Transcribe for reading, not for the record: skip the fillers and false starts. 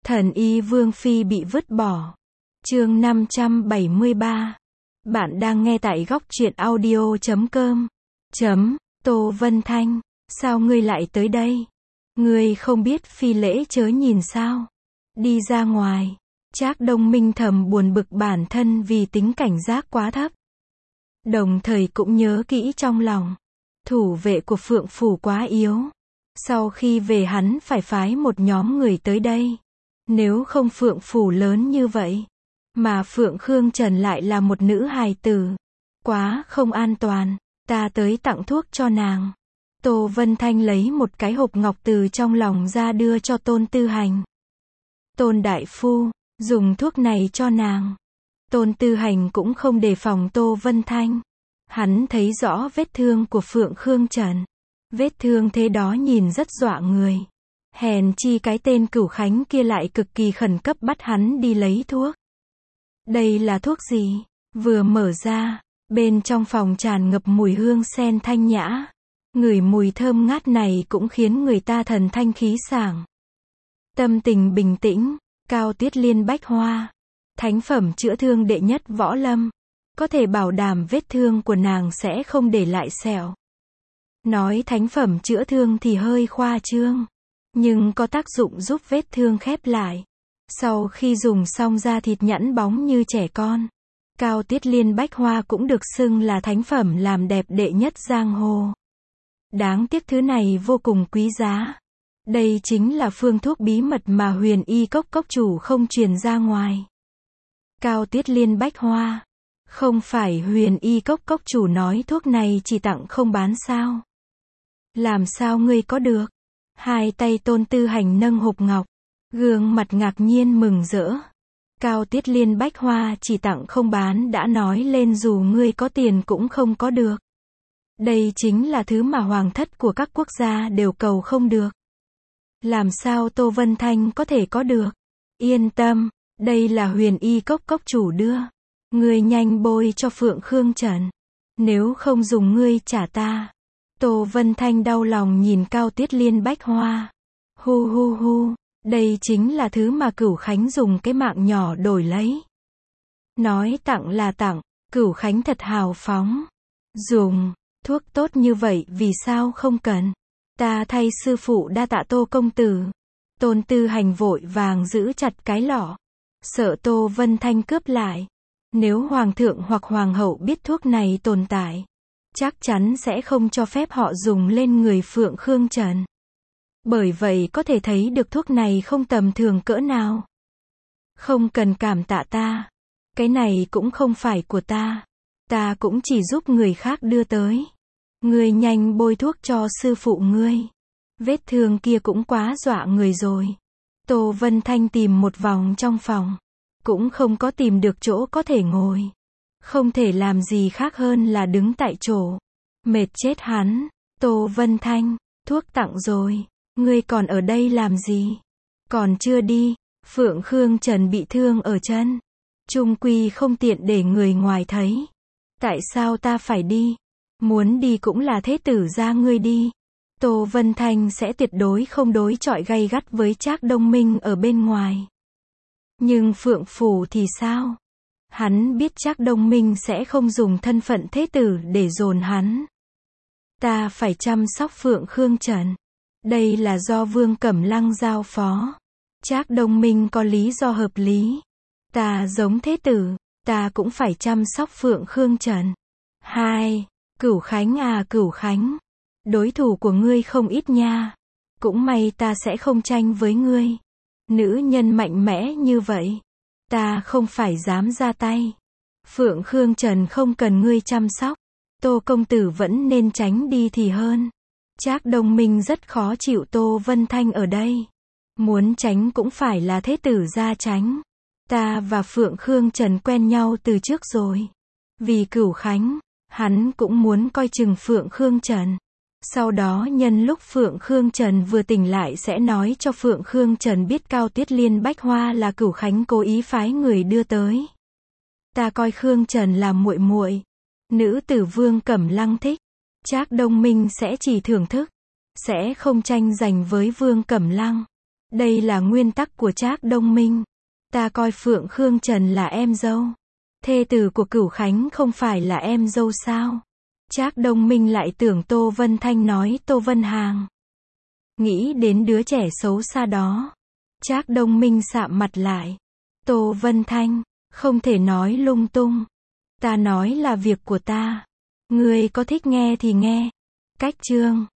Thần y Vương Phi bị vứt bỏ. Chương 573. Bạn đang nghe tại góc truyện audio.com. Tô Vân Thanh, sao ngươi lại tới đây? Ngươi không biết phi lễ chớ nhìn sao? Đi ra ngoài. Trác Đông Minh thầm buồn bực bản thân vì tính cảnh giác quá thấp. Đồng thời cũng nhớ kỹ trong lòng. Thủ vệ của Phượng Phủ quá yếu. Sau khi về hắn phải phái một nhóm người tới đây. Nếu không Phượng Phủ lớn như vậy. Mà Phượng Khương Trần lại là một nữ hài tử. Quá không an toàn. Ta tới tặng thuốc cho nàng. Tô Vân Thanh lấy một cái hộp ngọc từ trong lòng ra đưa cho Tôn Tư Hành. Tôn đại phu, dùng thuốc này cho nàng. Tôn Tư Hành cũng không đề phòng Tô Vân Thanh. Hắn thấy rõ vết thương của Phượng Khương Trần. Vết thương thế đó nhìn rất dọa người. Hèn chi cái tên Cửu Khánh kia lại cực kỳ khẩn cấp bắt hắn đi lấy thuốc. Đây là thuốc gì? Vừa mở ra, bên trong phòng tràn ngập mùi hương sen thanh nhã. Ngửi mùi thơm ngát này cũng khiến người ta thần thanh khí sảng. Tâm tình bình tĩnh, Cao Tiết Liên Bách Hoa. Thánh phẩm chữa thương đệ nhất võ lâm. Có thể bảo đảm vết thương của nàng sẽ không để lại sẹo. Nói thánh phẩm chữa thương thì hơi khoa trương. Nhưng có tác dụng giúp vết thương khép lại. Sau khi dùng xong da thịt nhẵn bóng như trẻ con. Cao Tiết Liên Bách Hoa cũng được xưng là thánh phẩm làm đẹp đệ nhất giang hồ. Đáng tiếc thứ này vô cùng quý giá. Đây chính là phương thuốc bí mật mà Huyền Y Cốc cốc chủ không truyền ra ngoài. Cao Tiết Liên Bách Hoa. Không phải Huyền Y Cốc cốc chủ nói thuốc này chỉ tặng không bán sao? Làm sao ngươi có được? Hai tay Tôn Tư Hành nâng hộp ngọc. Gương mặt ngạc nhiên mừng rỡ. Cao Tiết Liên Bách Hoa chỉ tặng không bán đã nói lên dù ngươi có tiền cũng không có được. Đây chính là thứ mà hoàng thất của các quốc gia đều cầu không được. Làm sao Tô Vân Thanh có thể có được? Yên tâm, đây là Huyền Y Cốc cốc chủ đưa. Ngươi nhanh bôi cho Phượng Khương Trần. Nếu không dùng ngươi trả ta. Tô Vân Thanh đau lòng nhìn Cao Tiết Liên Bách Hoa. Hu hu hu, đây chính là thứ mà Cửu Khánh dùng cái mạng nhỏ đổi lấy. Nói tặng là tặng, Cửu Khánh thật hào phóng. Dùng, thuốc tốt như vậy vì sao không cần? Ta thay sư phụ đa tạ Tô công tử. Tôn Tư Hành vội vàng giữ chặt cái lọ. Sợ Tô Vân Thanh cướp lại. Nếu hoàng thượng hoặc hoàng hậu biết thuốc này tồn tại, chắc chắn sẽ không cho phép họ dùng lên người Phượng Khương Trần. Bởi vậy có thể thấy được thuốc này không tầm thường cỡ nào. Không cần cảm tạ ta. Cái này cũng không phải của ta. Ta cũng chỉ giúp người khác đưa tới. Ngươi nhanh bôi thuốc cho sư phụ ngươi. Vết thương kia cũng quá dọa người rồi. Tô Vân Thanh tìm một vòng trong phòng. Cũng không có tìm được chỗ có thể ngồi. Không thể làm gì khác hơn là đứng tại chỗ. Mệt chết hắn. Tô Vân Thanh, thuốc tặng rồi. Ngươi còn ở đây làm gì? Còn chưa đi. Phượng Khương Trần bị thương ở chân. Chung quy không tiện để người ngoài thấy. Tại sao ta phải đi? Muốn đi cũng là thế tử gia ngươi đi. Tô Vân Thanh sẽ tuyệt đối không đối chọi gay gắt với Trác Đông Minh ở bên ngoài. Nhưng Phượng Phủ thì sao? Hắn biết Trác Đông Minh sẽ không dùng thân phận thế tử để dồn hắn. Ta phải chăm sóc Phượng Khương Trần. Đây là do Vương Cẩm Lăng giao phó. Trác Đông Minh có lý do hợp lý. Ta giống thế tử, ta cũng phải chăm sóc Phượng Khương Trần. 2. Cửu Khánh à Cửu Khánh. Đối thủ của ngươi không ít nha. Cũng may ta sẽ không tranh với ngươi. Nữ nhân mạnh mẽ như vậy. Ta không phải dám ra tay. Phượng Khương Trần không cần ngươi chăm sóc. Tô công tử vẫn nên tránh đi thì hơn. Trác Đông Minh rất khó chịu Tô Vân Thanh ở đây. Muốn tránh cũng phải là thế tử ra tránh. Ta và Phượng Khương Trần quen nhau từ trước rồi. Vì Cửu Khánh, hắn cũng muốn coi chừng Phượng Khương Trần. Sau đó nhân lúc Phượng Khương Trần vừa tỉnh lại sẽ nói cho Phượng Khương Trần biết Cao Tiết Liên Bách Hoa là Cửu Khánh cố ý phái người đưa tới. Ta coi Khương Trần là muội muội. Nữ tử Vương Cẩm Lăng thích. Trác Đông Minh sẽ chỉ thưởng thức. Sẽ không tranh giành với Vương Cẩm Lăng. Đây là nguyên tắc của Trác Đông Minh. Ta coi Phượng Khương Trần là em dâu. Thê tử của Cửu Khánh không phải là em dâu sao? Trác Đông Minh lại tưởng Tô Vân Thanh nói Tô Vân Hàng. Nghĩ đến đứa trẻ xấu xa đó. Trác Đông Minh sạm mặt lại. Tô Vân Thanh, không thể nói lung tung. Ta nói là việc của ta. Ngươi có thích nghe thì nghe. Cách chương